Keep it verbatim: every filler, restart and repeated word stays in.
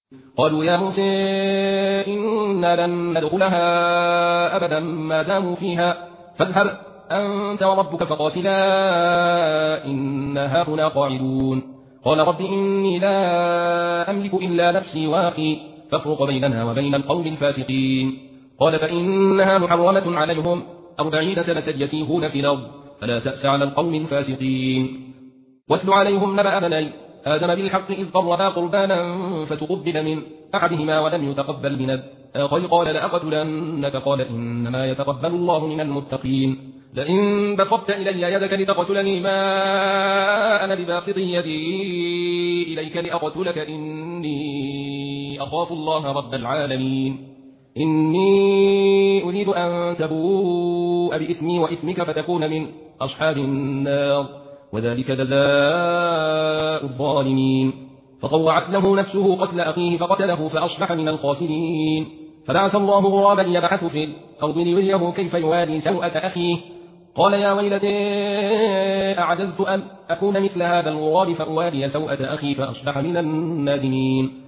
قالوا يا موسى إنا لن ندخلها أبدا ما داموا فيها فاذهب أنت وربك فقاتلا إنا هاهنا قاعدون. قال رب إني لا أملك إلا نفسي وأخي فافرق بيننا وبين القوم الفاسقين. قال فإنها محرمة عليهم أربعين سنة يتيهون في الأرض فلا تأس على القوم الفاسقين. واتل عليهم نبأ بني آدم بالحق إذ قربا قربانا فتقبل من أحدهما ولم يتقبل من الآخر قال لأقتلنك قال إنما يتقبل الله من المتقين. لئن بسطت إلي يدك لتقتلني ما أنا بباسط يدي إليك لأقتلك إني أخاف الله رب العالمين. إني أريد أن تبوء بإثمي وإثمك فتكون من أصحاب النار وذلك جزاء الظالمين. فطوعت له نفسه قتل أخيه فقتله فأصبح من الخاسرين. فبعث الله غرابا يبحث في الأرض ليريه كيف يواري سوءة أخيه قال يا ويلتي أعجزت أن أكون مثل هذا الغراب فأواري سوءة أخي فأصبح من النادمين.